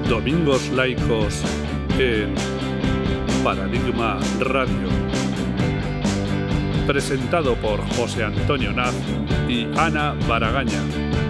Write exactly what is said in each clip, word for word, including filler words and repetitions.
Domingos Laicos en Paradigma Radio. Presentado por José Antonio Naz y Ana Baragaña.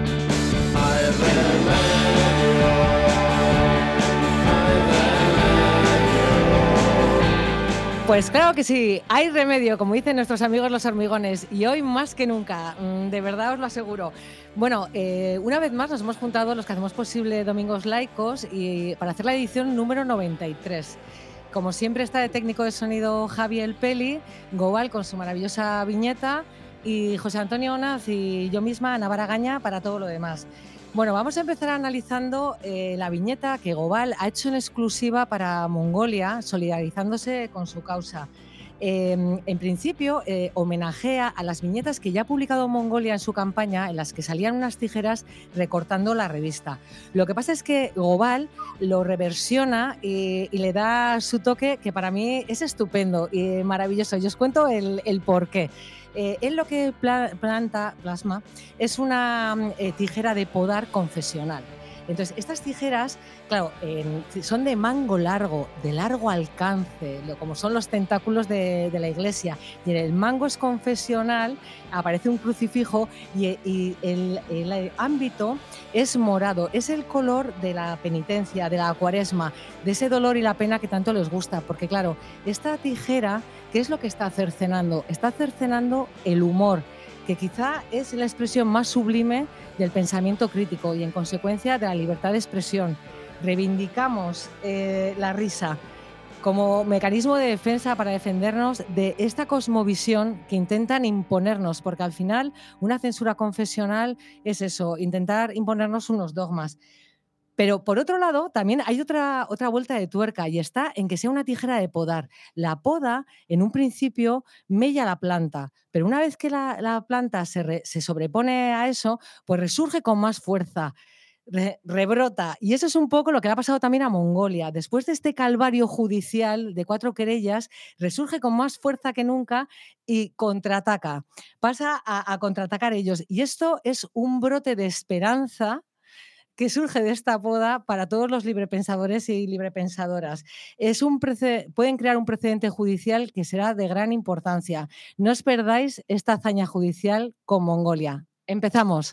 Pues claro que sí, hay remedio, como dicen nuestros amigos los hormigones, y hoy más que nunca, de verdad os lo aseguro. Bueno, eh, una vez más nos hemos juntado los que hacemos posible Domingos Laicos y para hacer la edición número noventa y tres. Como siempre está de técnico de sonido Javi El Peli, Gobal con su maravillosa viñeta y José Antonio Naz y yo misma, Ana Baragaña, para todo lo demás. Bueno, vamos a empezar analizando eh, la viñeta que Gobal ha hecho en exclusiva para Mongolia, solidarizándose con su causa. Eh, en principio, eh, homenajea a las viñetas que ya ha publicado Mongolia en su campaña, en las que salían unas tijeras recortando la revista. Lo que pasa es que Gobal lo reversiona y, y le da su toque, que para mí es estupendo y maravilloso. Y os cuento el, el porqué. Eh, él lo que pla planta, plasma es una eh, tijera de podar confesional. Entonces, estas tijeras, claro, eh, son de mango largo, de largo alcance, como son los tentáculos de, de la iglesia. Y en el mango es confesional, aparece un crucifijo y, y el, el ámbito es morado. Es el color de la penitencia, de la cuaresma, de ese dolor y la pena que tanto les gusta. Porque, claro, esta tijera, ¿qué es lo que está cercenando? Está cercenando el humor, que quizá es la expresión más sublime del pensamiento crítico y, en consecuencia, de la libertad de expresión. Reivindicamos eh, la risa como mecanismo de defensa para defendernos de esta cosmovisión que intentan imponernos, porque al final una censura confesional es eso, intentar imponernos unos dogmas. Pero, por otro lado, también hay otra, otra vuelta de tuerca y está en que sea una tijera de podar. La poda, en un principio, mella la planta, pero una vez que la, la planta se, re, se sobrepone a eso, pues resurge con más fuerza, re, rebrota. Y eso es un poco lo que le ha pasado también a Mongolia. Después de este calvario judicial de cuatro querellas, resurge con más fuerza que nunca y contraataca. Pasa a, a contraatacar ellos. Y esto es un brote de esperanza que surge de esta poda para todos los librepensadores y librepensadoras. Es un pueden crear un precedente judicial que será de gran importancia. No os perdáis esta hazaña judicial con Mongolia. Empezamos.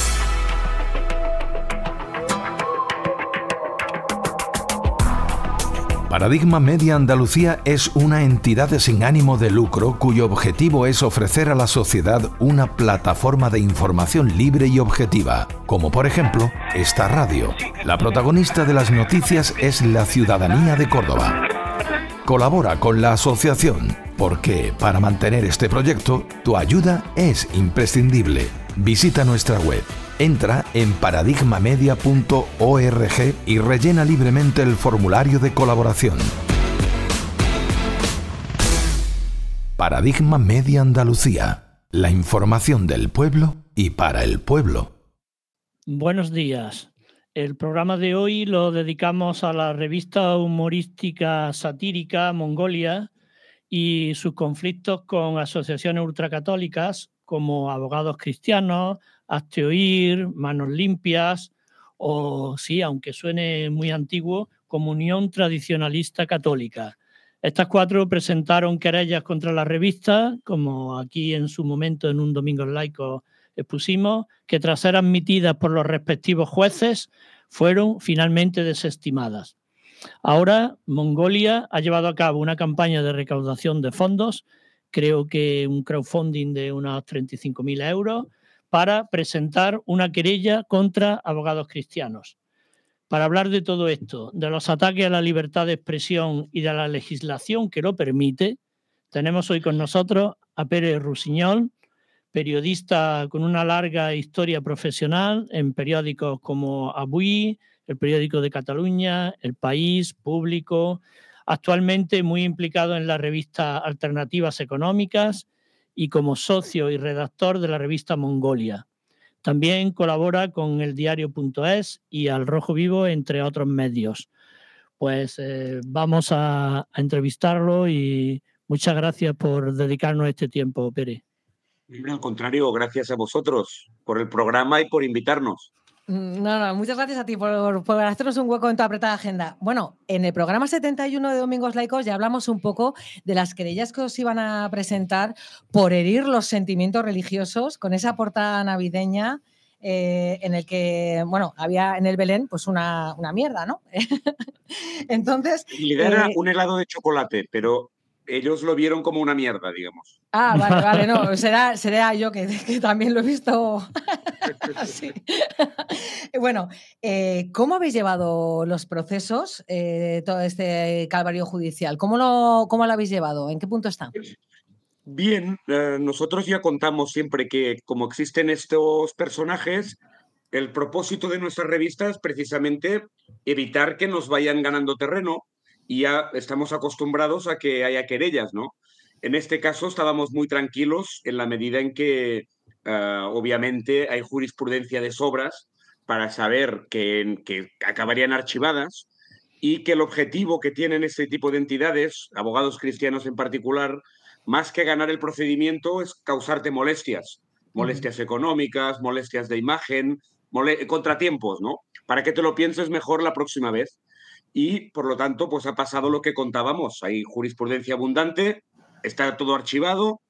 Paradigma Media Andalucía es una entidad sin ánimo de lucro cuyo objetivo es ofrecer a la sociedad una plataforma de información libre y objetiva, como por ejemplo esta radio. La protagonista de las noticias es la ciudadanía de Córdoba. Colabora con la asociación, porque para mantener este proyecto, tu ayuda es imprescindible. Visita nuestra web. Entra en paradigma media punto org y rellena libremente el formulario de colaboración. Paradigma Media Andalucía. La información del pueblo y para el pueblo. Buenos días. El programa de hoy lo dedicamos a la revista humorística satírica Mongolia y sus conflictos con asociaciones ultracatólicas como Abogados Cristianos, Hazte Oír, Manos Limpias o, sí, aunque suene muy antiguo, Comunión Tradicionalista Católica. Estas cuatro presentaron querellas contra la revista, como aquí en su momento en un Domingos Laicos expusimos, que tras ser admitidas por los respectivos jueces fueron finalmente desestimadas. Ahora Mongolia ha llevado a cabo una campaña de recaudación de fondos, creo que un crowdfunding de unos treinta y cinco mil euros, para presentar una querella contra Abogados Cristianos. Para hablar de todo esto, de los ataques a la libertad de expresión y de la legislación que lo permite, tenemos hoy con nosotros a Pere Rusiñol, periodista con una larga historia profesional en periódicos como Avui, el periódico de Cataluña, El País, Público, actualmente muy implicado en la revista Alternativas Económicas y como socio y redactor de la revista Mongolia. También colabora con el diario punto es y Al Rojo Vivo, entre otros medios. Pues eh, vamos a, a entrevistarlo y muchas gracias por dedicarnos este tiempo, Pere. Al contrario, gracias a vosotros por el programa y por invitarnos. No, no, muchas gracias a ti por, por hacernos un hueco en tu apretada agenda. Bueno, en el programa setenta y uno de Domingos Laicos ya hablamos un poco de las querellas que os iban a presentar por herir los sentimientos religiosos con esa portada navideña eh, en el que, bueno, había en el Belén pues una, una mierda, ¿no? Entonces... Y le era eh, un helado de chocolate, pero ellos lo vieron como una mierda, digamos. Ah, vale, vale, no, será, será yo que, que también lo he visto así. Bueno, eh, ¿cómo habéis llevado los procesos, eh, todo este calvario judicial? ¿Cómo lo, cómo lo habéis llevado? ¿En qué punto está? Bien, eh, nosotros ya contamos siempre que como existen estos personajes, el propósito de nuestra revista es precisamente evitar que nos vayan ganando terreno y ya estamos acostumbrados a que haya querellas, ¿no? En este caso estábamos muy tranquilos en la medida en que uh, obviamente hay jurisprudencia de sobras para saber que, que acabarían archivadas y que el objetivo que tienen este tipo de entidades, abogados cristianos en particular, más que ganar el procedimiento es causarte molestias, molestias uh-huh. económicas, molestias de imagen, mole- contratiempos, ¿no? Para que te lo pienses mejor la próxima vez. Y, por lo tanto, pues ha pasado lo que contábamos. Hay jurisprudencia abundante, está todo archivado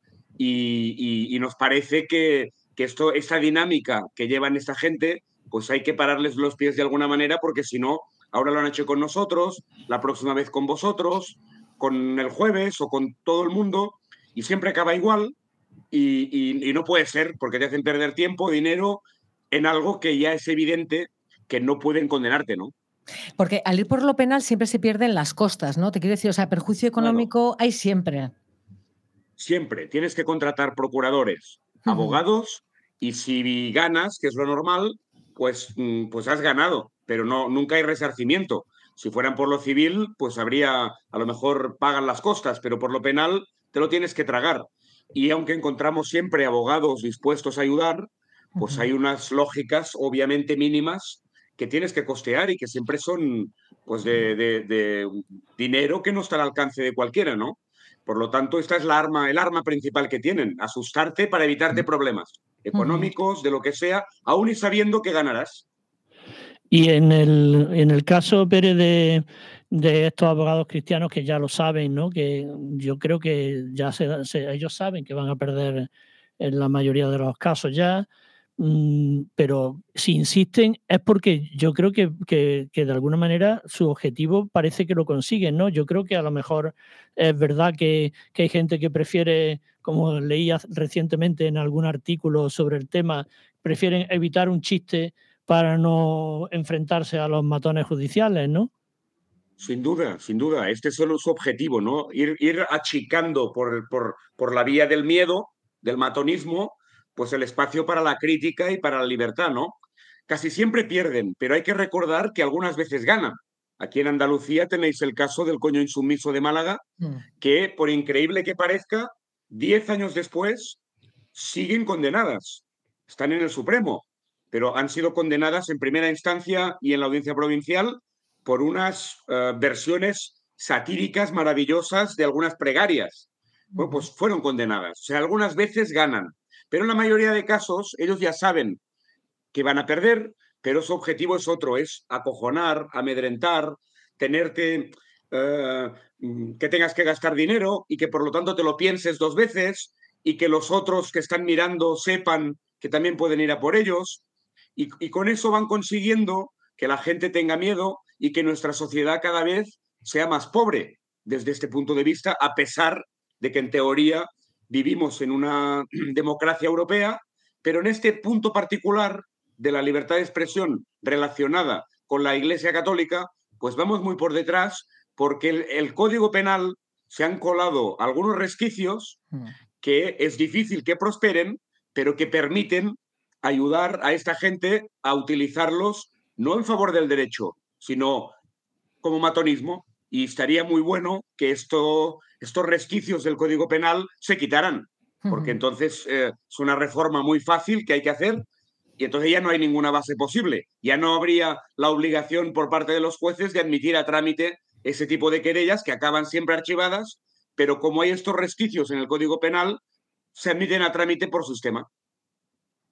y, y, y nos parece que, que esto, esta dinámica que llevan esta gente, pues hay que pararles los pies de alguna manera porque si no, ahora lo han hecho con nosotros, la próxima vez con vosotros, con el jueves o con todo el mundo y siempre acaba igual y, y, y no puede ser porque te hacen perder tiempo, dinero en algo que ya es evidente que no pueden condenarte, ¿no? Porque al ir por lo penal siempre se pierden las costas, ¿no? Te quiero decir, o sea, perjuicio económico claro. hay siempre. Siempre. Tienes que contratar procuradores, uh-huh. abogados, y si ganas, que es lo normal, pues, pues has ganado, pero no, nunca hay resarcimiento. Si fueran por lo civil, pues habría, a lo mejor pagan las costas, pero por lo penal te lo tienes que tragar. Y aunque encontramos siempre abogados dispuestos a ayudar, pues uh-huh. hay unas lógicas obviamente mínimas que tienes que costear y que siempre son pues de, de, de dinero que no está al alcance de cualquiera, ¿no? Por lo tanto, esta es la arma, el arma principal que tienen, asustarte para evitarte problemas económicos, de lo que sea, aún y sabiendo que ganarás. Y en el, en el caso, Pérez, de, de estos abogados cristianos que ya lo saben, ¿no? Que yo creo que ya se, se, ellos saben que van a perder en la mayoría de los casos ya, mmm, pero si insisten es porque yo creo que, que, que de alguna manera su objetivo parece que lo consiguen, ¿no? Yo creo que a lo mejor es verdad que, que hay gente que prefiere, como leía recientemente en algún artículo sobre el tema, prefieren evitar un chiste para no enfrentarse a los matones judiciales, ¿no? Sin duda, sin duda. Este es solo su objetivo, ¿no? Ir, ir achicando por, por, por la vía del miedo, del matonismo, pues el espacio para la crítica y para la libertad, ¿no? Casi siempre pierden, pero hay que recordar que algunas veces ganan. Aquí en Andalucía tenéis el caso del coño insumiso de Málaga, mm. que, por increíble que parezca, diez años después siguen condenadas. Están en el Supremo, pero han sido condenadas en primera instancia y en la audiencia provincial por unas uh, versiones satíricas maravillosas de algunas plegarias. Bueno, pues fueron condenadas. O sea, algunas veces ganan, pero en la mayoría de casos ellos ya saben que van a perder, pero su objetivo es otro, es acojonar, amedrentar, tenerte, uh, que tengas que gastar dinero y que por lo tanto te lo pienses dos veces y que los otros que están mirando sepan que también pueden ir a por ellos. Y, y con eso van consiguiendo que la gente tenga miedo y que nuestra sociedad cada vez sea más pobre desde este punto de vista, a pesar de que en teoría vivimos en una democracia europea, pero en este punto particular de la libertad de expresión relacionada con la Iglesia Católica, pues vamos muy por detrás porque el, el Código Penal se han colado algunos resquicios que es difícil que prosperen, pero que permiten ayudar a esta gente a utilizarlos no en favor del derecho, sino como matonismo. Y estaría muy bueno que esto, estos resquicios del Código Penal se quitaran, porque entonces eh, es una reforma muy fácil que hay que hacer y entonces ya no hay ninguna base posible. Ya no habría la obligación por parte de los jueces de admitir a trámite ese tipo de querellas que acaban siempre archivadas, pero como hay estos resquicios en el Código Penal, se admiten a trámite por sistema.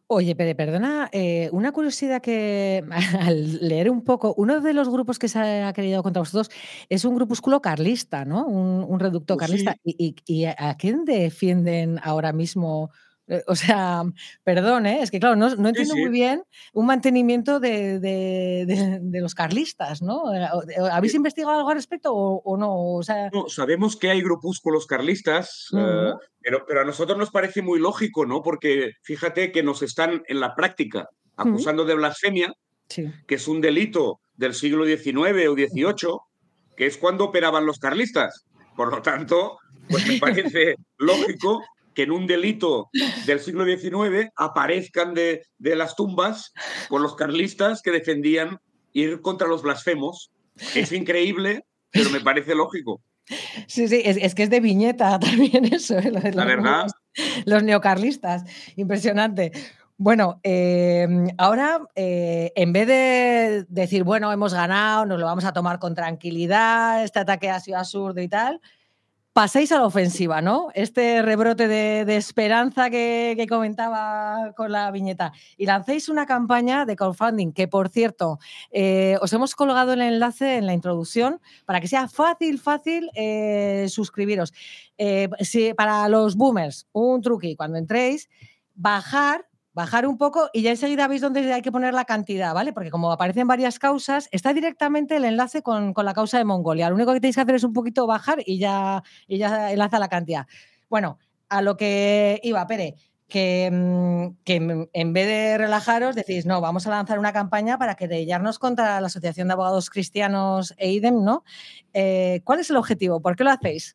Oye, Pere, perdona, eh, una curiosidad que al leer un poco, uno de los grupos que se ha querido contra vosotros es un grupúsculo carlista, ¿no? Un, un reducto Pues carlista. sí, ¿Y, y- y a quién defienden ahora mismo? Eh, o sea, perdón, ¿eh? Es que claro, no, no sí, entiendo sí. muy bien un mantenimiento de, de- de- de los carlistas, ¿no? Eh, ¿Habéis Eh, investigado algo al respecto o, o no? O sea, no, sabemos que hay grupúsculos carlistas, eh, ujú, pero, pero a nosotros nos parece muy lógico, ¿no? Porque fíjate que nos están en la práctica ujú, acusando de blasfemia, sí. que es un delito del siglo diecinueve o dieciocho, que es cuando operaban los carlistas. Por lo tanto, pues me parece lógico que en un delito del siglo diecinueve aparezcan de, de las tumbas por los carlistas que defendían ir contra los blasfemos. Es increíble, pero me parece lógico. Sí, sí, es, es que es de viñeta también eso, ¿eh? Lo de La los verdad, nuevos, los neocarlistas. Impresionante. Bueno, eh, ahora eh, en vez de decir, bueno, hemos ganado, nos lo vamos a tomar con tranquilidad, este ataque ha sido absurdo y tal, paséis a la ofensiva, ¿no? Este rebrote de, de esperanza que, que comentaba con la viñeta. Y lancéis una campaña de crowdfunding, que por cierto, eh, os hemos colgado el enlace en la introducción para que sea fácil, fácil eh, suscribiros. Eh, si, para los boomers, un truqui, cuando entréis, bajar bajar un poco y ya enseguida veis dónde hay que poner la cantidad, ¿vale? Porque como aparecen varias causas, está directamente el enlace con, con la causa de Mongolia. Lo único que tenéis que hacer es un poquito bajar y ya, y ya enlaza la cantidad. Bueno, a lo que iba, Pere, que, mm, que en vez de relajaros decís, no, vamos a lanzar una campaña para querellarnos contra la Asociación de Abogados Cristianos e IDEM, ¿no? Eh, ¿Cuál es el objetivo? ¿Por qué lo hacéis?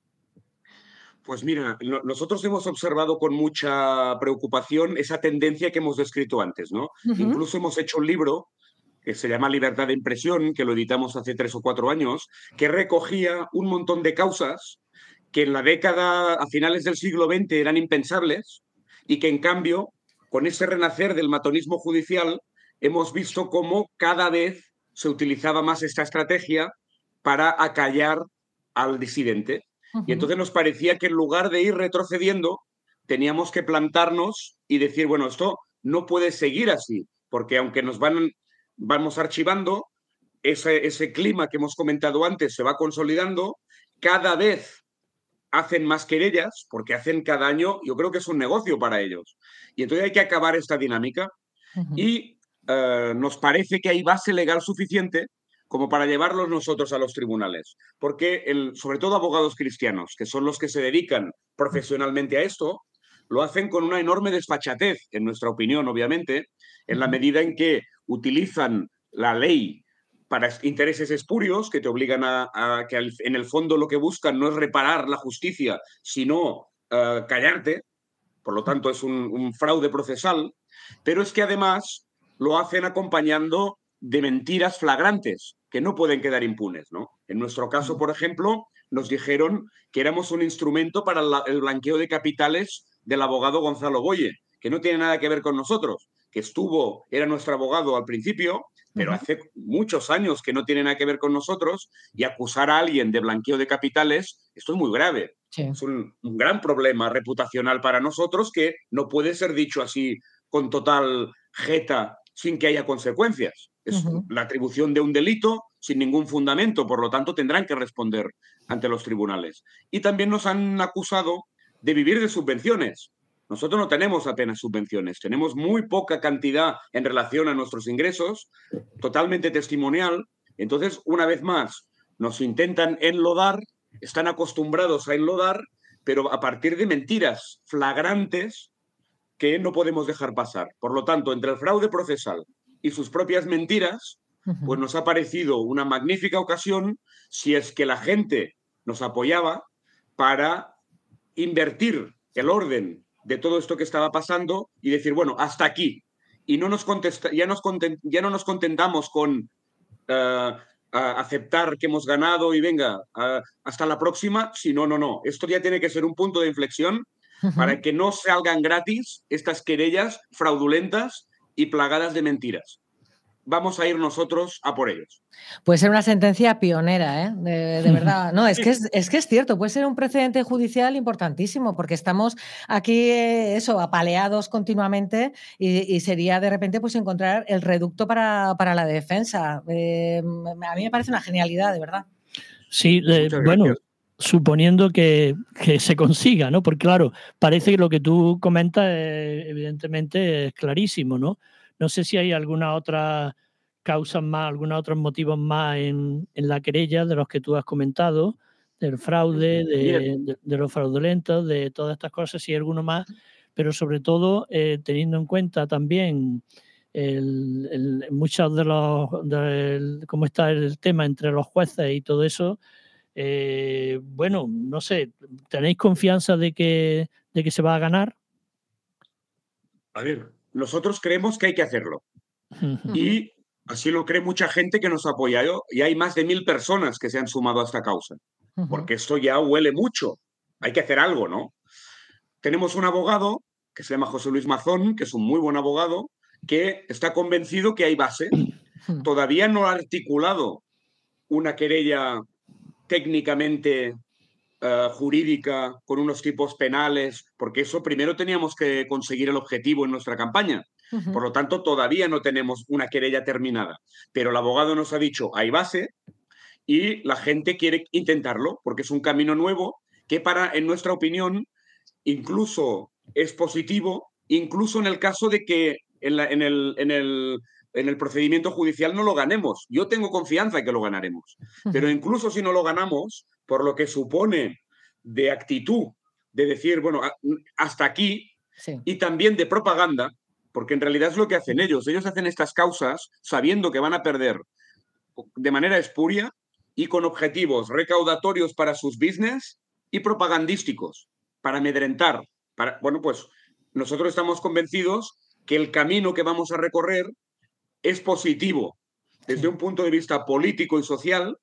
pues mira, no- nosotros hemos observado con mucha preocupación esa tendencia que hemos descrito antes, ¿no? Ujú, Incluso hemos hecho un libro que se llama Libertad de Impresión, que lo editamos hace tres o cuatro años, que recogía un montón de causas que en la década, a finales del siglo veinte, eran impensables y que en cambio, con ese renacer del matonismo judicial, hemos visto cómo cada vez se utilizaba más esta estrategia para acallar al disidente. Y ujú, entonces nos parecía que en lugar de ir retrocediendo, teníamos que plantarnos y decir, bueno, esto no puede seguir así, porque aunque nos van, vamos archivando, ese, ese clima que hemos comentado antes se va consolidando, cada vez hacen más querellas, porque hacen cada año, yo creo que es un negocio para ellos. Y entonces hay que acabar esta dinámica ujú, y eh, nos parece que hay base legal suficiente como para llevarlos nosotros a los tribunales. Porque, el, sobre todo abogados cristianos, que son los que se dedican profesionalmente a esto, lo hacen con una enorme desfachatez, en nuestra opinión, obviamente, en la ujú, medida en que utilizan la ley para intereses espurios que te obligan a, a que al, en el fondo lo que buscan no es reparar la justicia, sino uh, callarte. Por lo tanto, es un, un fraude procesal, pero es que además lo hacen acompañando de mentiras flagrantes que no pueden quedar impunes, ¿no? En nuestro caso, por ejemplo, nos dijeron que éramos un instrumento para la, el blanqueo de capitales del abogado Gonzalo Boye, que no tiene nada que ver con nosotros, que estuvo, era nuestro abogado al principio, pero ujú. hace muchos años que no tiene nada que ver con nosotros, y acusar a alguien de blanqueo de capitales, esto es muy grave. Sí. Es un, un gran problema reputacional para nosotros que no puede ser dicho así con total jeta sin que haya consecuencias. Es Ujú. la atribución de un delito sin ningún fundamento, por lo tanto tendrán que responder ante los tribunales. Y también nos han acusado de vivir de subvenciones. Nosotros no tenemos apenas subvenciones, tenemos muy poca cantidad en relación a nuestros ingresos, totalmente testimonial. Entonces, una vez más, nos intentan enlodar, están acostumbrados a enlodar, pero a partir de mentiras flagrantes que no podemos dejar pasar. Por lo tanto, entre el fraude procesal y sus propias mentiras, Ujú. pues nos ha parecido una magnífica ocasión si es que la gente nos apoyaba para invertir el orden de todo esto que estaba pasando y decir, bueno, hasta aquí. Y no nos contesta, ya, nos content, ya no nos contentamos con uh, uh, aceptar que hemos ganado y venga, uh, hasta la próxima, si no, no, no. Esto ya tiene que ser un punto de inflexión Ujú. para que no salgan gratis estas querellas fraudulentas y plagadas de mentiras. vamos a ir nosotros a por ellos. Puede ser una sentencia pionera, ¿eh? de, de verdad. No, es que es, es que es cierto, puede ser un precedente judicial importantísimo, porque estamos aquí, eh, eso, apaleados continuamente y, y sería de repente pues encontrar el reducto para, para la defensa. Eh, a mí me parece una genialidad, de verdad. Sí, eh, bueno, suponiendo que, que se consiga, ¿no? Porque claro, parece que lo que tú comentas eh, evidentemente es clarísimo, ¿no? No sé si hay alguna otra causas más, algunos otros motivos más en, en la querella de los que tú has comentado, del fraude, de, de, de los fraudulentos, de todas estas cosas, si hay alguno más, pero sobre todo eh, teniendo en cuenta también el, el, muchos de los, de, cómo está el tema entre los jueces y todo eso. Eh, bueno, no sé, ¿tenéis confianza de que, de que se va a ganar? A ver, nosotros creemos que hay que hacerlo. Y así lo cree mucha gente que nos ha apoyado y hay más de mil personas que se han sumado a esta causa. Porque esto ya huele mucho. Hay que hacer algo, ¿no? Tenemos un abogado que se llama José Luis Mazón, que es un muy buen abogado, que está convencido que hay base. Todavía no ha articulado una querella técnicamente uh, jurídica con unos tipos penales, porque eso primero teníamos que conseguir el objetivo en nuestra campaña. Uh-huh. Por lo tanto, todavía no tenemos una querella terminada. Pero el abogado nos ha dicho, hay base, y la gente quiere intentarlo, porque es un camino nuevo que, para, en nuestra opinión, incluso es positivo, incluso en el caso de que en, la, en, el, en, el, en el procedimiento judicial no lo ganemos. Yo tengo confianza en que lo ganaremos. Pero incluso si no lo ganamos, por lo que supone de actitud, de decir, bueno, hasta aquí, sí. Y también de propaganda, porque en realidad es lo que hacen ellos. Ellos hacen estas causas sabiendo que van a perder de manera espuria y con objetivos recaudatorios para sus business y propagandísticos, para amedrentar. Para, bueno, pues nosotros estamos convencidos que el camino que vamos a recorrer es positivo desde un punto de vista político y social,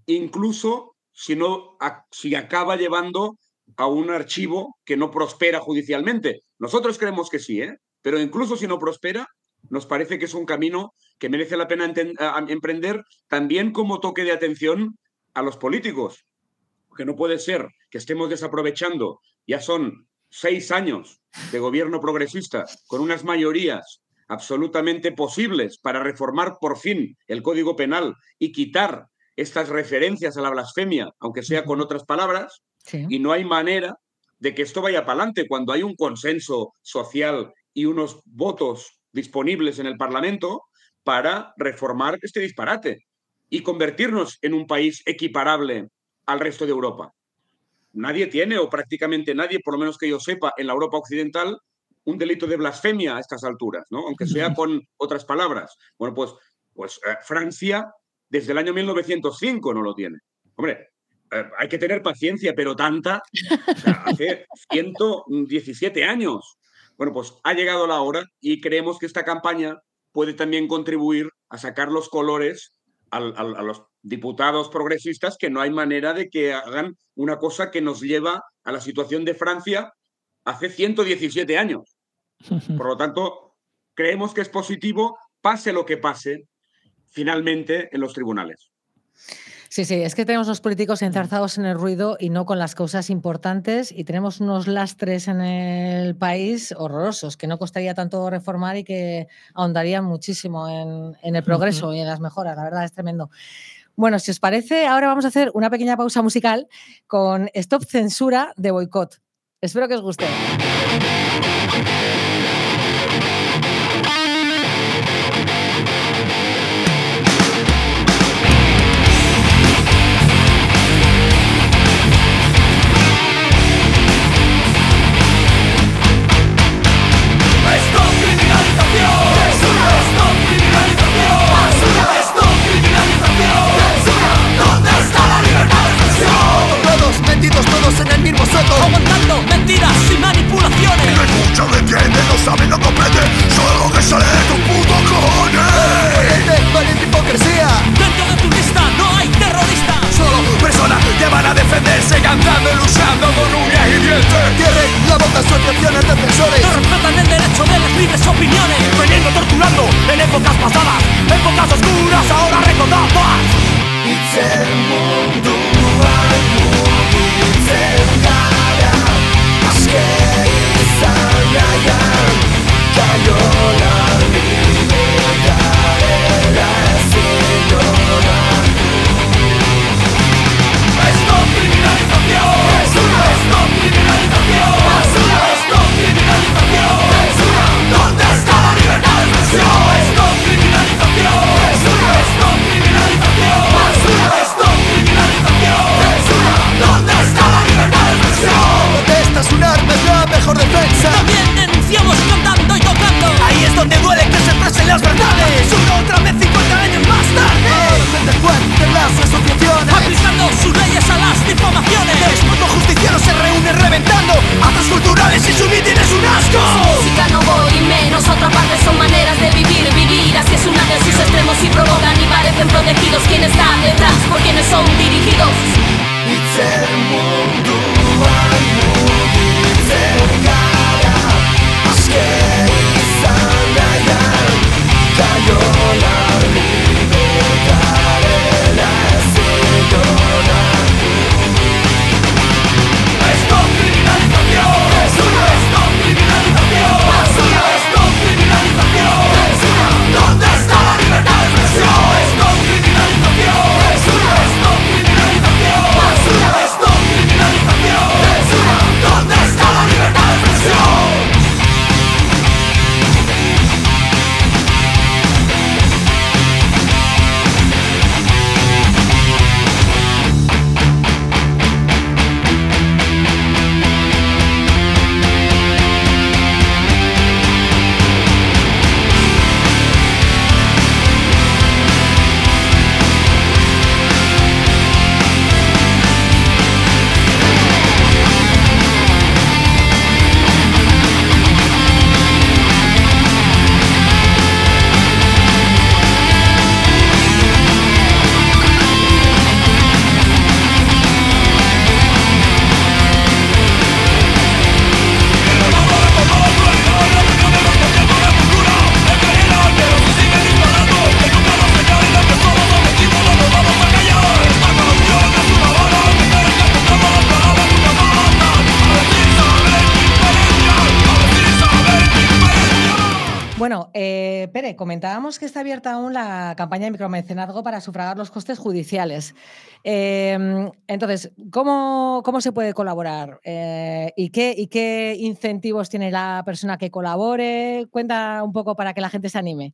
incluso si, no, si acaba llevando a un archivo que no prospera judicialmente. Nosotros creemos que sí, ¿eh? Pero incluso si no prospera, nos parece que es un camino que merece la pena emprender, también como toque de atención a los políticos. Que no puede ser que estemos desaprovechando, ya son seis años de gobierno progresista con unas mayorías absolutamente posibles para reformar por fin el Código Penal y quitar estas referencias a la blasfemia, aunque sea con otras palabras, sí. Y no hay manera de que esto vaya para adelante cuando hay un consenso social y unos votos disponibles en el Parlamento para reformar este disparate y convertirnos en un país equiparable al resto de Europa. Nadie tiene, o prácticamente nadie, por lo menos que yo sepa, en la Europa occidental, un delito de blasfemia a estas alturas, ¿no? Aunque sea con otras palabras. Bueno, pues, pues eh, Francia desde el año mil novecientos cinco no lo tiene. Hombre, eh, hay que tener paciencia, pero tanta, o sea, hace ciento diecisiete años. Bueno, pues ha llegado la hora y creemos que esta campaña puede también contribuir a sacar los colores al, al, a los diputados progresistas, que no hay manera de que hagan una cosa que nos lleva a la situación de Francia hace ciento diecisiete años. Por lo tanto, creemos que es positivo, pase lo que pase, finalmente en los tribunales. Sí, sí, es que tenemos los políticos enzarzados en el ruido y no con las cosas importantes, y tenemos unos lastres en el país horrorosos que no costaría tanto reformar y que ahondarían muchísimo en, en el progreso uh-huh. y en las mejoras. La verdad es tremendo. Bueno, si os parece, ahora vamos a hacer una pequeña pausa musical con Stop Censura de Boicot. Espero que os guste. Todos en el mismo soto, aguantando mentiras y manipulaciones. No hay mucho de qué son dirigidos. Bueno, eh, Pere, comentábamos que está abierta aún la campaña de micromecenazgo para sufragar los costes judiciales. Eh, entonces, ¿cómo, ¿cómo se puede colaborar? Eh, ¿y, qué, ¿Y qué incentivos tiene la persona que colabore? Cuenta un poco para que la gente se anime.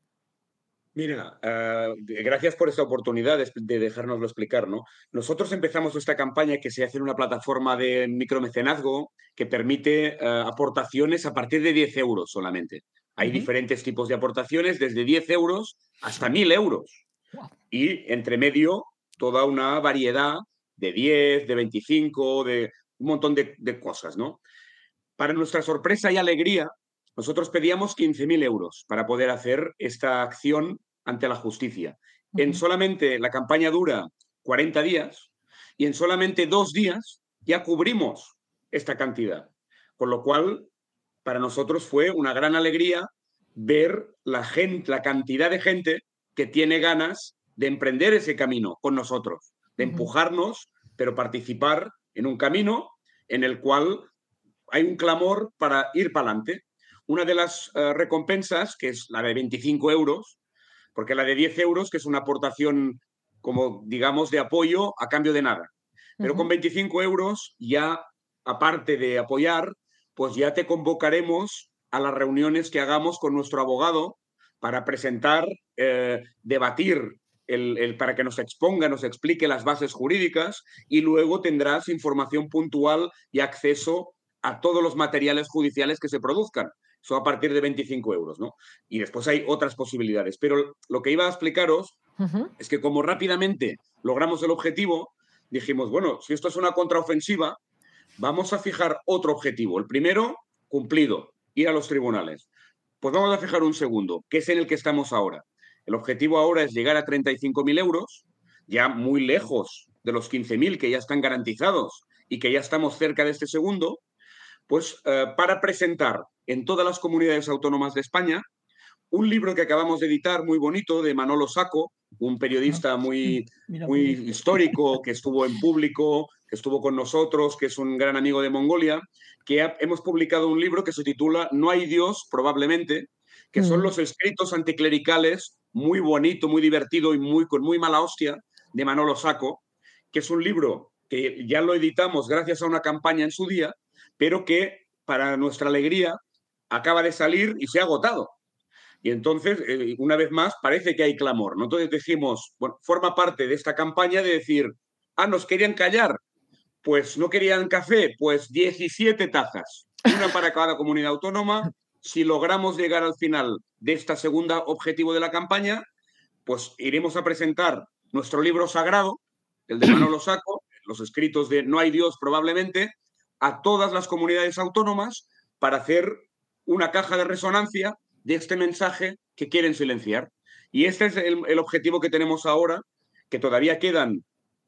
Mira, uh, gracias por esta oportunidad de, de dejárnoslo explicar, ¿no? Nosotros empezamos esta campaña que se hace en una plataforma de micromecenazgo que permite uh, aportaciones a partir de diez euros solamente. Hay uh-huh. diferentes tipos de aportaciones, desde diez euros hasta mil euros. Wow. Y entre medio, toda una variedad de diez, de veinticinco, de un montón de, de cosas, ¿no? Para nuestra sorpresa y alegría, nosotros pedíamos quince mil euros para poder hacer esta acción ante la justicia. Uh-huh. En solamente, la campaña dura cuarenta días y en solamente dos días ya cubrimos esta cantidad. Con lo cual, para nosotros fue una gran alegría ver la, gente, la cantidad de gente que tiene ganas de emprender ese camino con nosotros, de uh-huh. empujarnos, pero participar en un camino en el cual hay un clamor para ir para adelante. Una de las uh, recompensas, que es la de veinticinco euros, porque la de diez euros, que es una aportación, como digamos, de apoyo a cambio de nada. Pero uh-huh. con veinticinco euros, ya, aparte de apoyar, pues ya te convocaremos a las reuniones que hagamos con nuestro abogado para presentar, eh, debatir, el, el, para que nos exponga, nos explique las bases jurídicas y luego tendrás información puntual y acceso a todos los materiales judiciales que se produzcan. Eso a partir de veinticinco euros, ¿no? Y después hay otras posibilidades. Pero lo que iba a explicaros uh-huh. es que como rápidamente logramos el objetivo, dijimos, bueno, si esto es una contraofensiva, vamos a fijar otro objetivo. El primero, cumplido, ir a los tribunales. Pues vamos a fijar un segundo, que es en el que estamos ahora. El objetivo ahora es llegar a treinta y cinco mil euros, ya muy lejos de los quince mil que ya están garantizados y que ya estamos cerca de este segundo, pues eh, para presentar en todas las comunidades autónomas de España un libro que acabamos de editar muy bonito de Manolo Sacco, un periodista muy, muy histórico que estuvo en Público, que estuvo con nosotros, que es un gran amigo de Mongolia, que ha, hemos publicado un libro que se titula No hay Dios, probablemente, que son los escritos anticlericales, muy bonito, muy divertido y muy, con muy mala hostia, de Manolo Sacco, que es un libro que ya lo editamos gracias a una campaña en su día, pero que, para nuestra alegría, acaba de salir y se ha agotado. Y entonces, eh, una vez más, parece que hay clamor, ¿no? Entonces dijimos, bueno, forma parte de esta campaña de decir, ah, nos querían callar, pues no querían café, pues diecisiete tazas, una para cada comunidad autónoma. Si logramos llegar al final de este segundo objetivo de la campaña, pues iremos a presentar nuestro libro sagrado, el de Manolo Sacco, los escritos de No hay Dios, probablemente, a todas las comunidades autónomas para hacer una caja de resonancia de este mensaje que quieren silenciar. Y este es el, el objetivo que tenemos ahora, que todavía quedan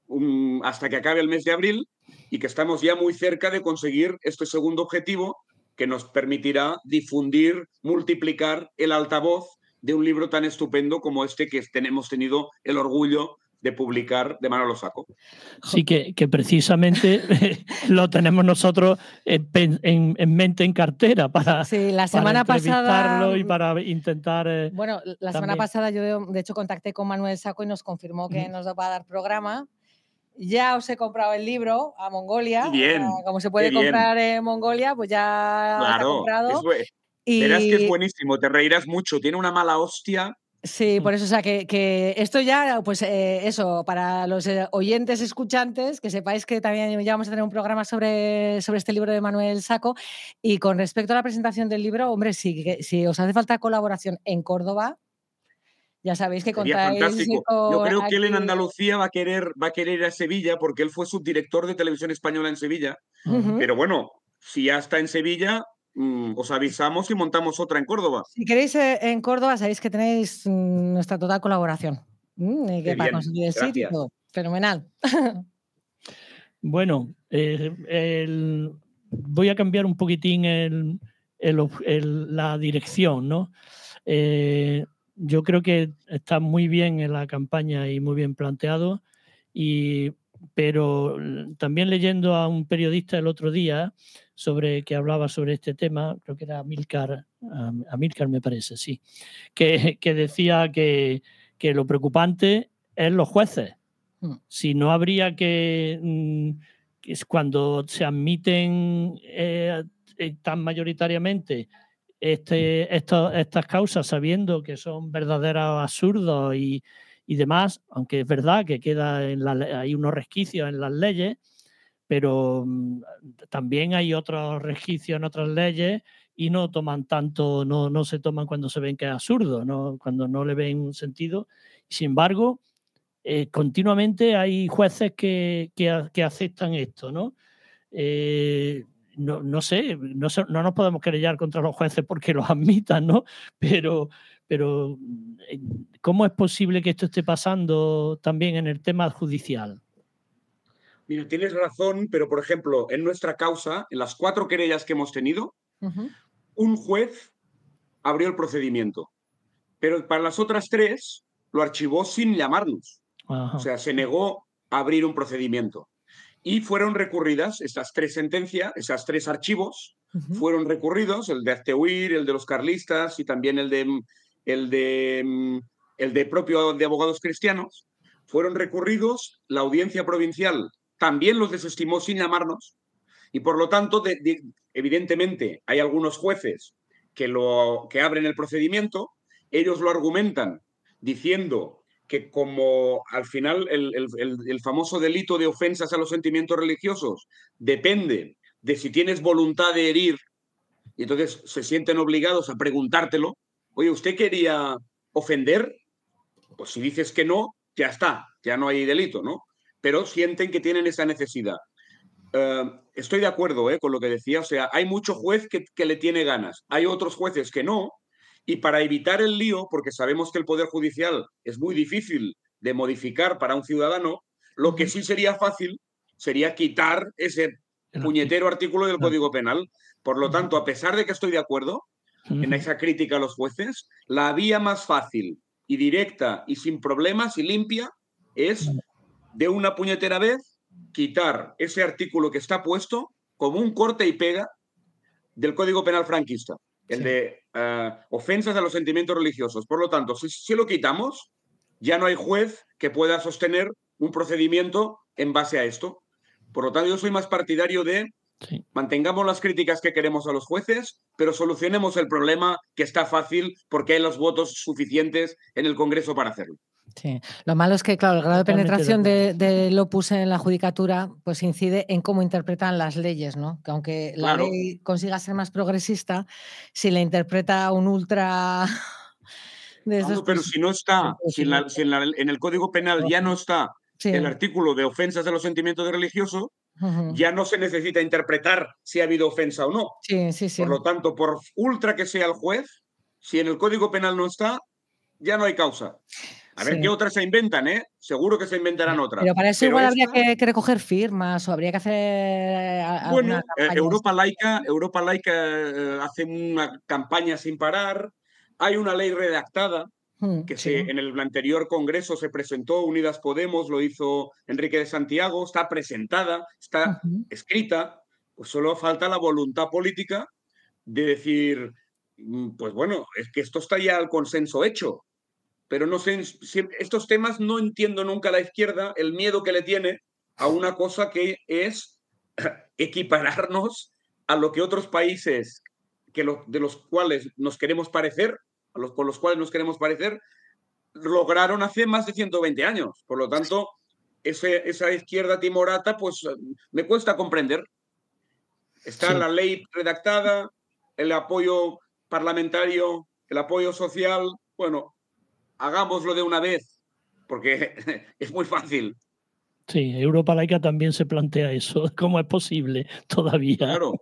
um, hasta que acabe el mes de abril y que estamos ya muy cerca de conseguir este segundo objetivo que nos permitirá difundir, multiplicar el altavoz de un libro tan estupendo como este que tenemos tenido el orgullo de publicar de Manolo Sacco. Sí, que, que precisamente lo tenemos nosotros en, en, en mente, en cartera, para, sí, la semana para entrevistarlo pasada, y para intentar... Eh, bueno, la también. semana pasada yo de hecho contacté con Manuel Sacco y nos confirmó que uh-huh. nos va a dar programa. Ya os he comprado el libro a Mongolia. Bien, o sea, como se puede comprar en Mongolia, pues ya claro, está comprado. Es y... Verás que es buenísimo, te reirás mucho, tiene una mala hostia. Sí, por eso, o sea, que, que esto ya, pues eh, eso, para los oyentes escuchantes, que sepáis que también ya vamos a tener un programa sobre, sobre este libro de Manuel Sacco. Y con respecto a la presentación del libro, hombre, si, que, si os hace falta colaboración en Córdoba, ya sabéis que Sería contáis fantástico. con Yo creo aquí... que él en Andalucía va a querer, va a querer ir a Sevilla porque él fue subdirector de Televisión Española en Sevilla. Uh-huh. Pero bueno, si ya está en Sevilla, mmm, os avisamos y montamos otra en Córdoba. Si queréis eh, en Córdoba, sabéis que tenéis mmm, nuestra total colaboración. Mm, y que Qué para bien. conseguir el Gracias. sitio, fenomenal. Bueno, eh, el, voy a cambiar un poquitín el, el, el, la dirección, ¿no? Eh, yo creo que está muy bien en la campaña y muy bien planteado, y, pero también leyendo a un periodista el otro día sobre que hablaba sobre este tema, creo que era Amílcar, Amílcar me parece, sí, que, que decía que, que lo preocupante es los jueces. Si no habría que, que cuando se admiten eh, tan mayoritariamente este, esto, estas causas, sabiendo que son verdaderos absurdos y, y demás, aunque es verdad que queda en la, hay unos resquicios en las leyes, pero um, también hay otros resquicios en otras leyes y no toman tanto, no, no se toman cuando se ven que es absurdo, ¿no? Cuando no le ven un sentido. Sin embargo, Eh, continuamente hay jueces que, que, que aceptan esto, ¿no? Eh, no, no sé, no, no nos podemos querellar contra los jueces porque los admitan, ¿no? Pero, pero ¿cómo es posible que esto esté pasando también en el tema judicial? Mira, tienes razón, pero por ejemplo, en nuestra causa, en las cuatro querellas que hemos tenido, uh-huh. un juez abrió el procedimiento, pero para las otras tres lo archivó sin llamarnos. Ajá. O sea, se negó a abrir un procedimiento. Y fueron recurridas estas tres sentencias, esos tres archivos, uh-huh. fueron recurridos, el de Aztehuir, el de los carlistas y también el de, el de, el de propio de abogados cristianos, fueron recurridos, la audiencia provincial también los desestimó sin llamarnos y por lo tanto, de, de, evidentemente, hay algunos jueces que, lo, que abren el procedimiento, ellos lo argumentan diciendo que como al final el, el, el, el famoso delito de ofensas a los sentimientos religiosos depende de si tienes voluntad de herir, y entonces se sienten obligados a preguntártelo, oye, ¿usted quería ofender? Pues si dices que no, ya está, ya no hay delito, ¿no? Pero sienten que tienen esa necesidad. Uh, estoy de acuerdo eh, con lo que decía, o sea, hay mucho juez que, que le tiene ganas, hay otros jueces que no. Y para evitar el lío, porque sabemos que el Poder Judicial es muy difícil de modificar para un ciudadano, lo que sí sería fácil sería quitar ese puñetero artículo del Código Penal. Por lo tanto, a pesar de que estoy de acuerdo en esa crítica a los jueces, la vía más fácil y directa y sin problemas y limpia es de una puñetera vez quitar ese artículo que está puesto como un corte y pega del Código Penal franquista. El sí. de uh, ofensas a los sentimientos religiosos. Por lo tanto, si, si lo quitamos, ya no hay juez que pueda sostener un procedimiento en base a esto. Por lo tanto, yo soy más partidario de sí. mantengamos las críticas que queremos a los jueces, pero solucionemos el problema que está fácil porque hay los votos suficientes en el Congreso para hacerlo. Sí, lo malo es que, claro, el grado Totalmente de penetración de, del Opus en la judicatura pues incide en cómo interpretan las leyes, ¿no? Que aunque la claro. ley consiga ser más progresista, si la interpreta un ultra... De esos, no, pero pues, si no está, si, en, la, si en, la, en el Código Penal ya no está sí. el artículo de ofensas a los sentimientos religiosos, uh-huh. ya no se necesita interpretar si ha habido ofensa o no. Sí, sí, sí. Por lo tanto, por ultra que sea el juez, si en el Código Penal no está, ya no hay causa. A ver qué Sí. otras se inventan, ¿eh? Seguro que se inventarán otra. Pero para eso Pero igual habría esta, que, que recoger firmas o habría que hacer a- alguna bueno, eh, campaña Europa así. Laica, Europa Laica eh, hace una campaña sin parar. Hay una ley redactada Mm, que sí. se, en el anterior congreso se presentó, Unidas Podemos, lo hizo Enrique de Santiago, está presentada, está Ujú. escrita, pues solo falta la voluntad política de decir, mm, pues bueno, es que esto está ya al consenso hecho, pero no sé, si, estos temas no entiendo nunca a la izquierda el miedo que le tiene a una cosa que es equipararnos a lo que otros países que lo, de los cuales nos queremos parecer, a los con los cuales nos queremos parecer, lograron hace más de ciento veinte años. Por lo tanto, ese, esa izquierda timorata, pues me cuesta comprender. Está Sí, la ley redactada, el apoyo parlamentario, el apoyo social. Bueno, hagámoslo de una vez, porque es muy fácil. sí, Europa Laica también se plantea eso, ¿cómo es posible todavía? Claro.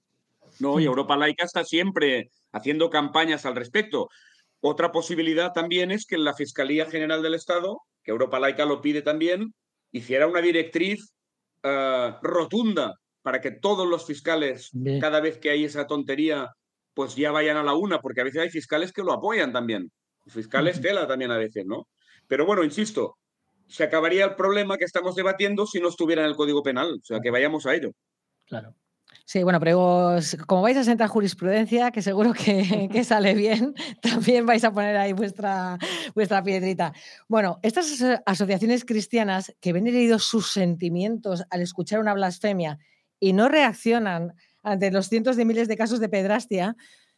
No, y Mm, Europa Laica está siempre haciendo campañas al respecto. Otra posibilidad también es que la Fiscalía General del Estado, que Europa Laica lo pide también, hiciera una directriz uh, rotunda para que todos los fiscales, bien, cada vez que hay esa tontería, pues ya vayan a la una, porque a veces hay fiscales que lo apoyan también. Fiscales ujú, tela también a veces, ¿no? Pero bueno, insisto, se acabaría el problema que estamos debatiendo si no estuviera en el Código Penal, o sea, que claro, vayamos a ello. claro. Sí, bueno, pero s- como vais a sentar jurisprudencia, que seguro que, que sale bien, también vais a poner ahí vuestra, vuestra piedrita. Bueno, estas aso- asociaciones cristianas que ven heridos sus sentimientos al escuchar una blasfemia y no reaccionan ante los cientos de miles de casos de pedrastia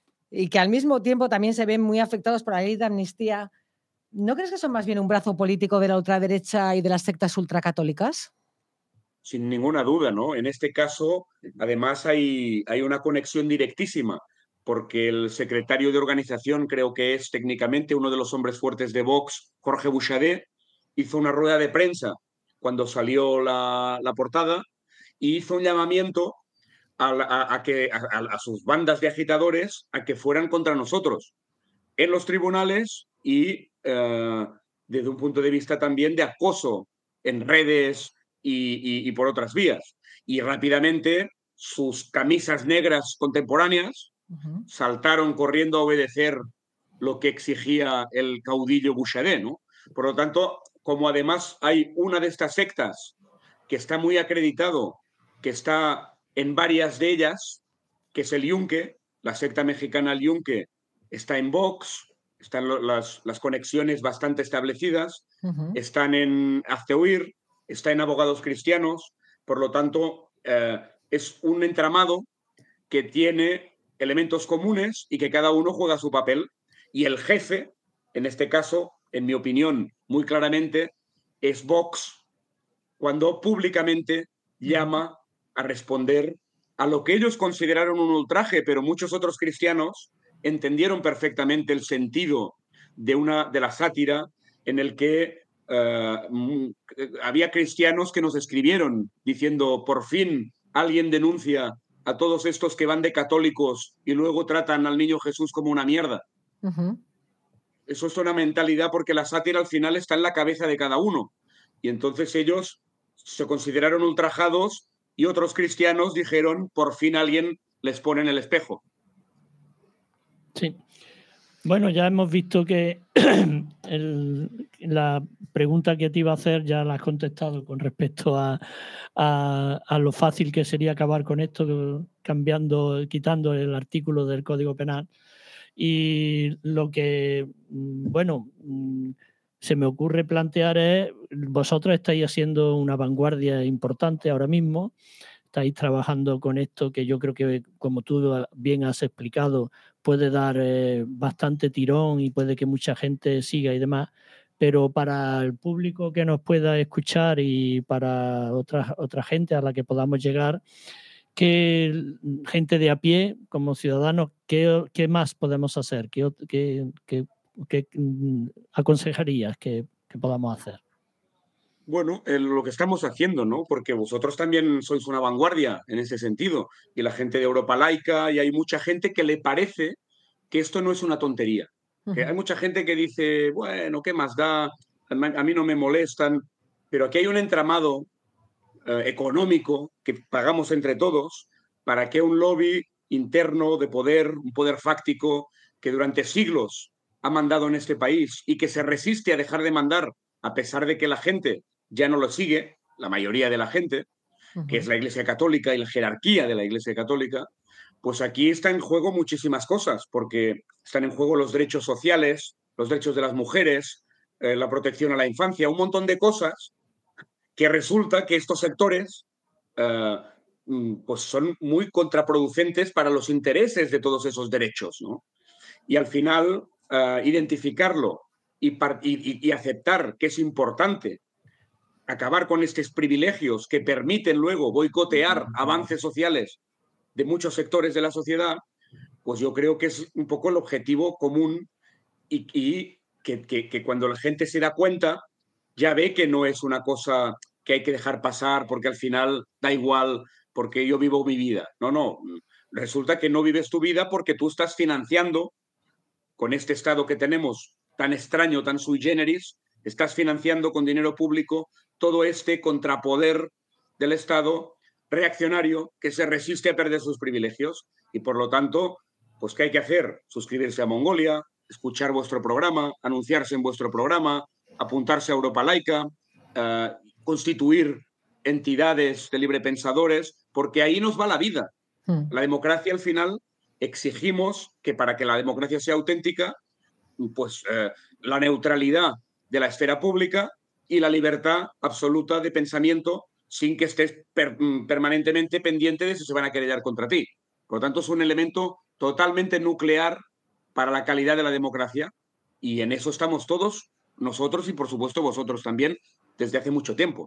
y que al mismo tiempo también se ven muy afectados por la ley de amnistía, ¿no crees que son más bien un brazo político de la ultraderecha y de las sectas ultracatólicas? Sin ninguna duda, ¿no? En este caso, además, hay, hay una conexión directísima, porque el secretario de organización, creo que es técnicamente uno de los hombres fuertes de Vox, Jorge Buxadé, hizo una rueda de prensa cuando salió la, la portada y hizo un llamamiento a, a, a que, a, a sus bandas de agitadores a que fueran contra nosotros en los tribunales y eh, desde un punto de vista también de acoso en redes y, y, y por otras vías. Y rápidamente sus camisas negras contemporáneas Ujú. saltaron corriendo a obedecer lo que exigía el caudillo Bouchardet, ¿no? Por lo tanto, como además hay una de estas sectas que está muy acreditado, que está en varias de ellas, que es el Yunque, la secta mexicana el Yunque, está en Vox, están las, las conexiones bastante establecidas, Ujú. están en Hazte está en Abogados Cristianos, por lo tanto, eh, es un entramado que tiene elementos comunes y que cada uno juega su papel. Y el jefe, en este caso, en mi opinión, muy claramente, es Vox, cuando públicamente Ujú. llama a responder a lo que ellos consideraron un ultraje, pero muchos otros cristianos entendieron perfectamente el sentido de, una, de la sátira en el que uh, había cristianos que nos escribieron diciendo, por fin alguien denuncia a todos estos que van de católicos y luego tratan al niño Jesús como una mierda. Ujú. Eso es una mentalidad porque la sátira al final está en la cabeza de cada uno. Y entonces ellos se consideraron ultrajados y otros cristianos dijeron, por fin alguien les pone en el espejo. Sí. Bueno, ya hemos visto que el, la pregunta que te iba a hacer ya la has contestado con respecto a, a, a lo fácil que sería acabar con esto, cambiando, quitando el artículo del Código Penal. Y lo que, bueno, se me ocurre plantear es, vosotros estáis haciendo una vanguardia importante ahora mismo, estáis trabajando con esto que yo creo que, como tú bien has explicado, puede dar eh, bastante tirón y puede que mucha gente siga y demás, pero para el público que nos pueda escuchar y para otra, otra gente a la que podamos llegar, que gente de a pie, como ciudadanos, ¿qué, qué más podemos hacer? ¿Qué, qué, qué, qué aconsejarías que, que podamos hacer? Bueno, eh, lo que estamos haciendo, ¿no? Porque vosotros también sois una vanguardia en ese sentido. Y la gente de Europa Laica, y hay mucha gente que le parece que esto no es una tontería. Que hay mucha gente que dice, bueno, ¿qué más da? A mí no me molestan, pero aquí hay un entramado eh, económico que pagamos entre todos para que un lobby interno de poder, un poder fáctico que durante siglos ha mandado en este país y que se resiste a dejar de mandar a pesar de que la gente ya no lo sigue, la mayoría de la gente, Ujú. que es la Iglesia Católica y la jerarquía de la Iglesia Católica, pues aquí está en juego muchísimas cosas, porque están en juego los derechos sociales, los derechos de las mujeres, eh, la protección a la infancia, un montón de cosas que resulta que estos sectores eh, pues son muy contraproducentes para los intereses de todos esos derechos, ¿no? Y al final, eh, identificarlo y, y, y aceptar que es importante acabar con estos privilegios que permiten luego boicotear avances sociales de muchos sectores de la sociedad, pues yo creo que es un poco el objetivo común y, y que, que, que cuando la gente se da cuenta, ya ve que no es una cosa que hay que dejar pasar porque al final da igual, porque yo vivo mi vida. No, no. Resulta que no vives tu vida porque tú estás financiando, con este Estado que tenemos tan extraño, tan sui generis, estás financiando con dinero público todo este contrapoder del Estado reaccionario que se resiste a perder sus privilegios. Y por lo tanto, pues ¿qué hay que hacer? Suscribirse a Mongolia, escuchar vuestro programa, anunciarse en vuestro programa, apuntarse a Europa Laica, eh, constituir entidades de librepensadores, porque ahí nos va la vida. Hmm. La democracia, al final, exigimos que para que la democracia sea auténtica, pues eh, la neutralidad de la esfera pública y la libertad absoluta de pensamiento sin que estés per permanentemente pendiente de si se van a querellar contra ti. Por lo tanto, es un elemento totalmente nuclear para la calidad de la democracia y en eso estamos todos, nosotros y por supuesto vosotros también, desde hace mucho tiempo.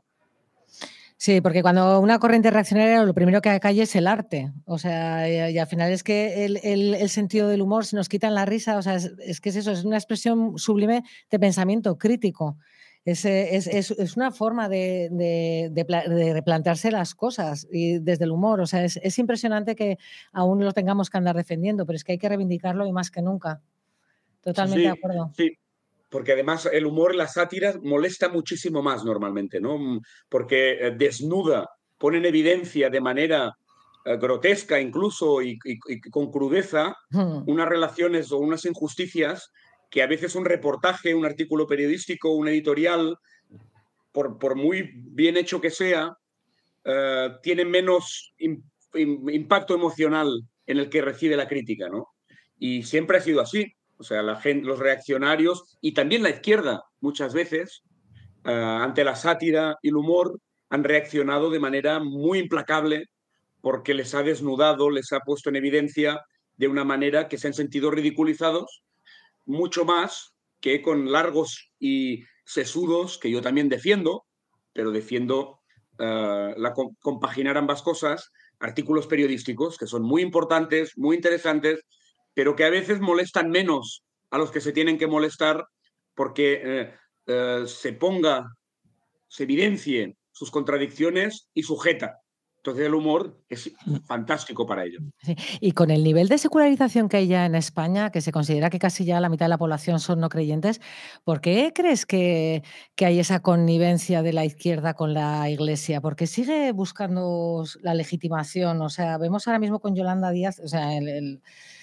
Sí, porque cuando una corriente reaccionaria lo primero que cae es el arte. O sea, y, y al final es que el, el, el, sentido del humor, si nos quitan la risa, o sea, es, es que es eso, es una expresión sublime de pensamiento crítico. Es, es, es, es una forma de, de, de, de replantearse las cosas y desde el humor. O sea, es, es impresionante que aún lo tengamos que andar defendiendo, pero es que hay que reivindicarlo y más que nunca. Totalmente Sí, de acuerdo. sí. Porque además el humor, la sátira, molesta muchísimo más normalmente, ¿no? Porque desnuda, pone en evidencia de manera eh, grotesca incluso y, y, y con crudeza Hmm. unas relaciones o unas injusticias que a veces un reportaje, un artículo periodístico, un editorial, por, por muy bien hecho que sea, eh, tiene menos in, in, impacto emocional en el que recibe la crítica, ¿no? Y siempre ha sido así. O sea, la gente, los reaccionarios y también la izquierda, muchas veces, uh, ante la sátira y el humor, han reaccionado de manera muy implacable porque les ha desnudado, les ha puesto en evidencia de una manera que se han sentido ridiculizados, mucho más que con largos y sesudos, que yo también defiendo, pero defiendo uh, la, compaginar ambas cosas, artículos periodísticos que son muy importantes, muy interesantes, pero que a veces molestan menos a los que se tienen que molestar porque eh, eh, se ponga, se evidencien sus contradicciones y sujeta. Entonces el humor es fantástico para ello. Sí. Y con el nivel de secularización que hay ya en España, que se considera que casi ya la mitad de la población son no creyentes, ¿por qué crees que, que hay esa connivencia de la izquierda con la Iglesia? ¿Por qué sigue buscando la legitimación? O sea, vemos ahora mismo con Yolanda Díaz, o sea, el, el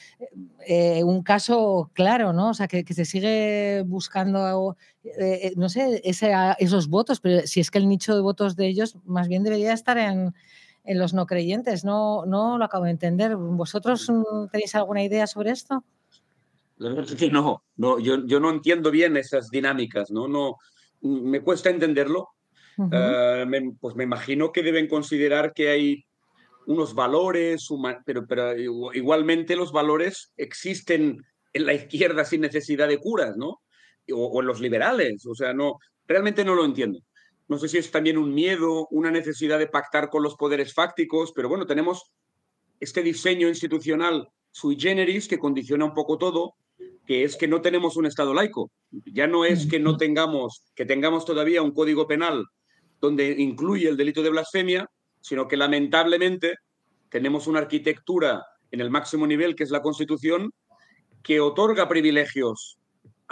Eh, un caso claro, ¿no? O sea, que, que se sigue buscando, eh, no sé, ese, esos votos, pero si es que el nicho de votos de ellos más bien debería estar en, en los no creyentes, no, no lo acabo de entender. ¿Vosotros tenéis alguna idea sobre esto? La verdad es que no, no yo, yo no entiendo bien esas dinámicas, ¿no? No, me cuesta entenderlo. Uh-huh. Uh, me, pues me imagino que deben considerar que hay unos valores, pero, pero igualmente los valores existen en la izquierda sin necesidad de curas, ¿no? O, o en los liberales, o sea, no, realmente no lo entiendo. No sé si es también un miedo, una necesidad de pactar con los poderes fácticos, pero bueno, tenemos este diseño institucional sui generis que condiciona un poco todo, que es que no tenemos un Estado laico. Ya no es que no tengamos, que tengamos todavía un código penal donde incluye el delito de blasfemia, sino que lamentablemente tenemos una arquitectura en el máximo nivel, que es la Constitución, que otorga privilegios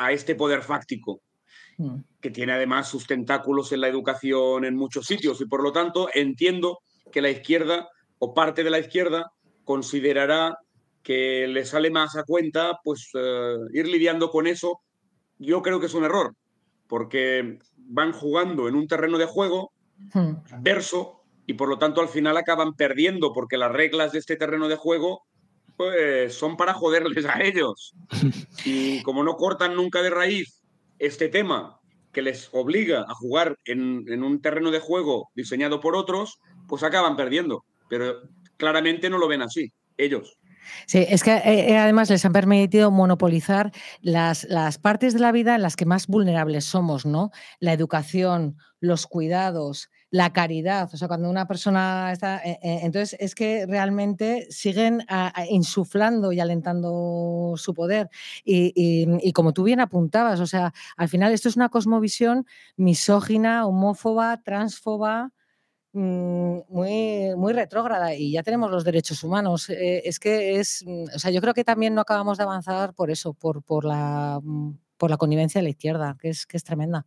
a este poder fáctico, que tiene además sus tentáculos en la educación en muchos sitios, y por lo tanto entiendo que la izquierda o parte de la izquierda considerará que le sale más a cuenta pues eh, ir lidiando con eso. Yo creo que es un error, porque van jugando en un terreno de juego adverso y por lo tanto al final acaban perdiendo, porque las reglas de este terreno de juego pues son para joderles a ellos. Y como no cortan nunca de raíz este tema que les obliga a jugar en, en un terreno de juego diseñado por otros, pues acaban perdiendo. Pero claramente no lo ven así, ellos. Sí, es que eh, además les han permitido monopolizar las, las partes de la vida en las que más vulnerables somos, ¿no? La educación, los cuidados, la caridad. O sea, cuando una persona está... Eh, eh, entonces, es que realmente siguen a, a insuflando y alentando su poder. Y, y, y como tú bien apuntabas, o sea, al final esto es una cosmovisión misógina, homófoba, transfoba, muy, muy retrógrada, y ya tenemos los derechos humanos. Eh, es que es, o sea, yo creo que también no acabamos de avanzar por eso, por, por, la, por la connivencia de la izquierda, que es, que es tremenda.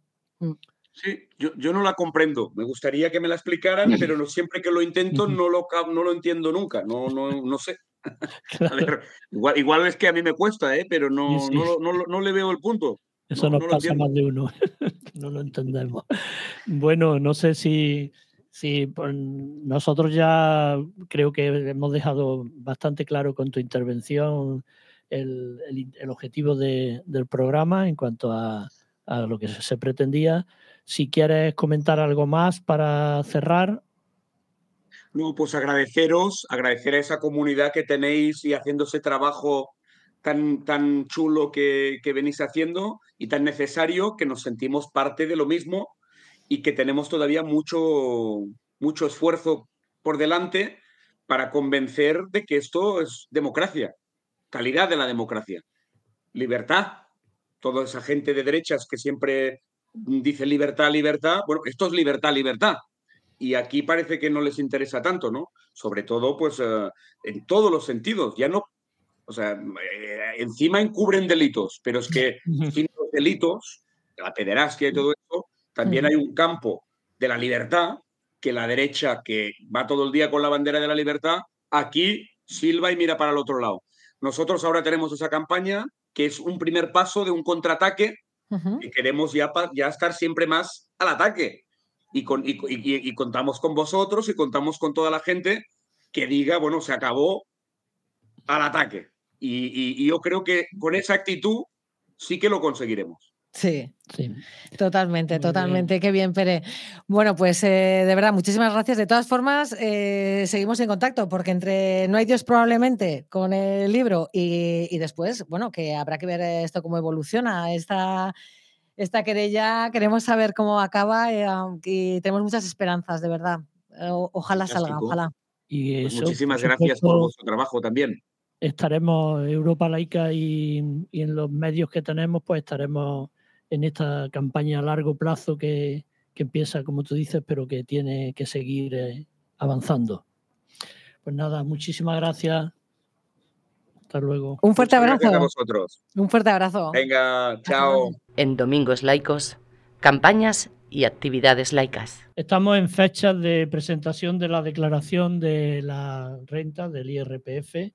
Sí, yo, yo no la comprendo. Me gustaría que me la explicaran, pero no, siempre que lo intento no lo, no lo entiendo nunca. No, no, no sé. Claro. A ver, igual, igual es que a mí me cuesta, ¿eh? Pero no, Sí, sí. no, no, no le veo el punto. Eso no, nos no pasa más de uno. No lo entendemos. Bueno, no sé si, si pues, nosotros ya creo que hemos dejado bastante claro con tu intervención el, el, el objetivo de, del programa en cuanto a, a lo que se pretendía. Si quieres comentar algo más para cerrar. No, pues agradeceros, agradecer a esa comunidad que tenéis y haciendo ese trabajo tan, tan chulo que, que venís haciendo y tan necesario, que nos sentimos parte de lo mismo y que tenemos todavía mucho, mucho esfuerzo por delante para convencer de que esto es democracia, calidad de la democracia, libertad. Toda esa gente de derechas que siempre dice libertad, libertad, bueno, esto es libertad, libertad. Y aquí parece que no les interesa tanto, ¿no? Sobre todo, pues, uh, en todos los sentidos. Ya no, o sea, eh, encima encubren delitos, pero es que sin los delitos, la pederastia y todo eso, también hay un campo de la libertad que la derecha, que va todo el día con la bandera de la libertad, aquí silba y mira para el otro lado. Nosotros ahora tenemos esa campaña que es un primer paso de un contraataque, uh-huh. que queremos ya, ya estar siempre más al ataque. Y, con, y, y, y contamos con vosotros y contamos con toda la gente que diga, bueno, se acabó, al ataque. Y, y, y yo creo que con esa actitud sí que lo conseguiremos. Sí, sí, totalmente, Muy totalmente. Bien. Qué bien, Pere. Bueno, pues eh, de verdad, muchísimas gracias. De todas formas, eh, seguimos en contacto, porque entre No hay Dios probablemente con el libro y, y después, bueno, que habrá que ver esto cómo evoluciona. Esta, esta querella, queremos saber cómo acaba eh, y tenemos muchas esperanzas, de verdad. O, ojalá Fantástico. salga, ojalá. Y eso, pues muchísimas por gracias por vuestro trabajo también. Estaremos, Europa Laica y, y en los medios que tenemos, pues estaremos en esta campaña a largo plazo que, que empieza, como tú dices, pero que tiene que seguir eh, avanzando. Pues nada, muchísimas gracias. Hasta luego. Un fuerte Muchas abrazo. Gracias a vosotros. Un fuerte abrazo. Venga, chao. En Domingos Laicos, campañas y actividades laicas. Estamos en fechas de presentación de la declaración de la renta del I R P F.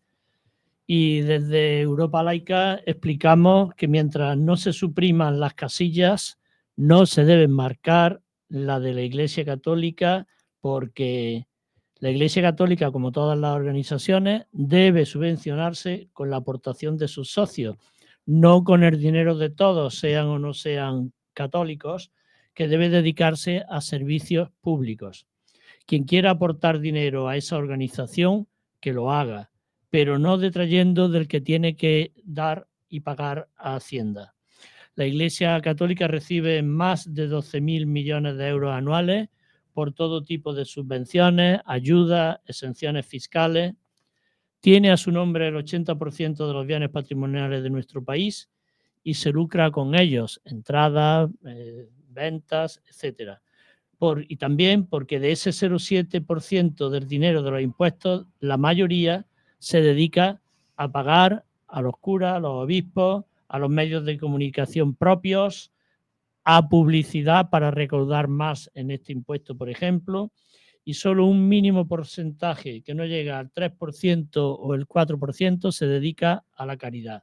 Y desde Europa Laica explicamos que mientras no se supriman las casillas, no se deben marcar la de la Iglesia Católica, porque la Iglesia Católica, como todas las organizaciones, debe subvencionarse con la aportación de sus socios, no con el dinero de todos, sean o no sean católicos, que debe dedicarse a servicios públicos. Quien quiera aportar dinero a esa organización, que lo haga, pero no detrayendo del que tiene que dar y pagar a Hacienda. La Iglesia Católica recibe más de doce mil millones de euros anuales por todo tipo de subvenciones, ayudas, exenciones fiscales. Tiene a su nombre el ochenta por ciento de los bienes patrimoniales de nuestro país y se lucra con ellos, entradas, eh, ventas, etcétera. Por, y también porque de ese cero coma siete por ciento del dinero de los impuestos, la mayoría se dedica a pagar a los curas, a los obispos, a los medios de comunicación propios, a publicidad para recaudar más en este impuesto, por ejemplo, y solo un mínimo porcentaje que no llega al tres por ciento o el cuatro por ciento se dedica a la caridad.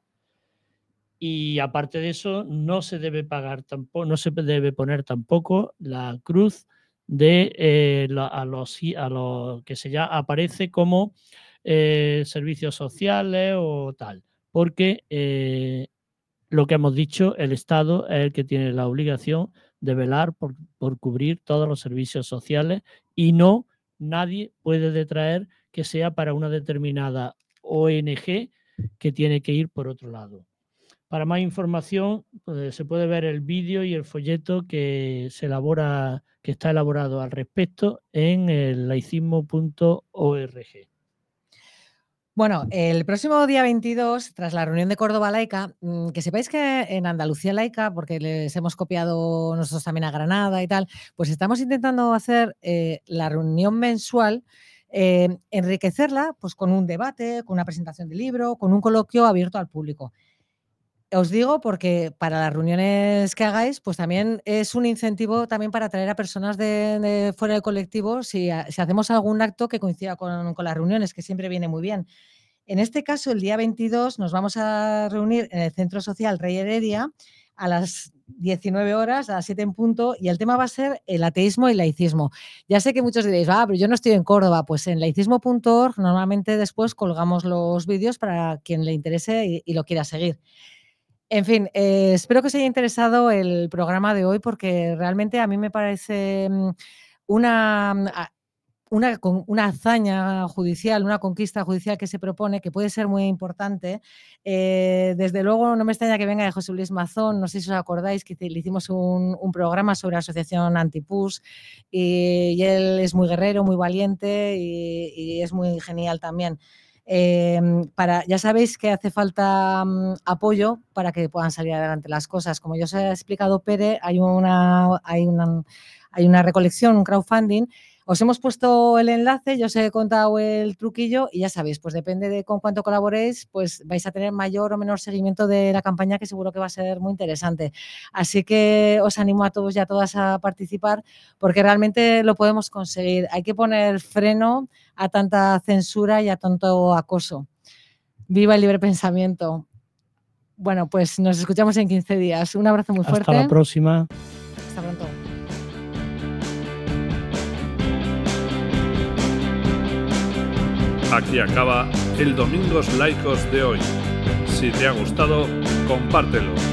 Y aparte de eso, no se debe pagar tampoco, no se debe poner tampoco la cruz de eh, la, a, los, a los que se ya aparece como eh, servicios sociales o tal, porque eh, lo que hemos dicho, el Estado es el que tiene la obligación de velar por, por cubrir todos los servicios sociales y no nadie puede detraer que sea para una determinada O N G que tiene que ir por otro lado. Para más información, pues, se puede ver el vídeo y el folleto que se elabora, que está elaborado al respecto en el laicismo punto org. Bueno, el próximo día veintidós, tras la reunión de Córdoba Laica, que sepáis que en Andalucía Laica, porque les hemos copiado nosotros también a Granada y tal, pues estamos intentando hacer eh, la reunión mensual, eh, enriquecerla pues con un debate, con una presentación de libro, con un coloquio abierto al público. Os digo porque para las reuniones que hagáis, pues también es un incentivo también para atraer a personas de, de fuera del colectivo si, si hacemos algún acto que coincida con, con las reuniones, que siempre viene muy bien. En este caso, el día veintidós nos vamos a reunir en el Centro Social Rey Heredia a las diecinueve horas, a las siete en punto, y el tema va a ser el ateísmo y laicismo. Ya sé que muchos diréis, ah, pero yo no estoy en Córdoba. Pues en laicismo punto org normalmente después colgamos los vídeos para quien le interese y, y lo quiera seguir. En fin, eh, espero que os haya interesado el programa de hoy porque realmente a mí me parece una, una, una hazaña judicial, una conquista judicial que se propone que puede ser muy importante. Eh, desde luego no me extraña que venga de José Luis Mazón, no sé si os acordáis que le hicimos un, un programa sobre la asociación Antipus y, y él es muy guerrero, muy valiente y, y es muy genial también. Eh, para, ya sabéis que hace falta um, apoyo para que puedan salir adelante las cosas. Como ya os he explicado, Pere, hay una, hay una, hay una recolección, un crowdfunding. Os hemos puesto el enlace, yo os he contado el truquillo y ya sabéis, pues depende de con cuánto colaboréis, pues vais a tener mayor o menor seguimiento de la campaña, que seguro que va a ser muy interesante. Así que os animo a todos y a todas a participar porque realmente lo podemos conseguir. Hay que poner freno a tanta censura y a tanto acoso. Viva el libre pensamiento. Bueno, pues nos escuchamos en quince días. Un abrazo muy fuerte. Hasta la próxima. Hasta pronto. Aquí acaba el Domingos Laicos de hoy. Si te ha gustado, compártelo.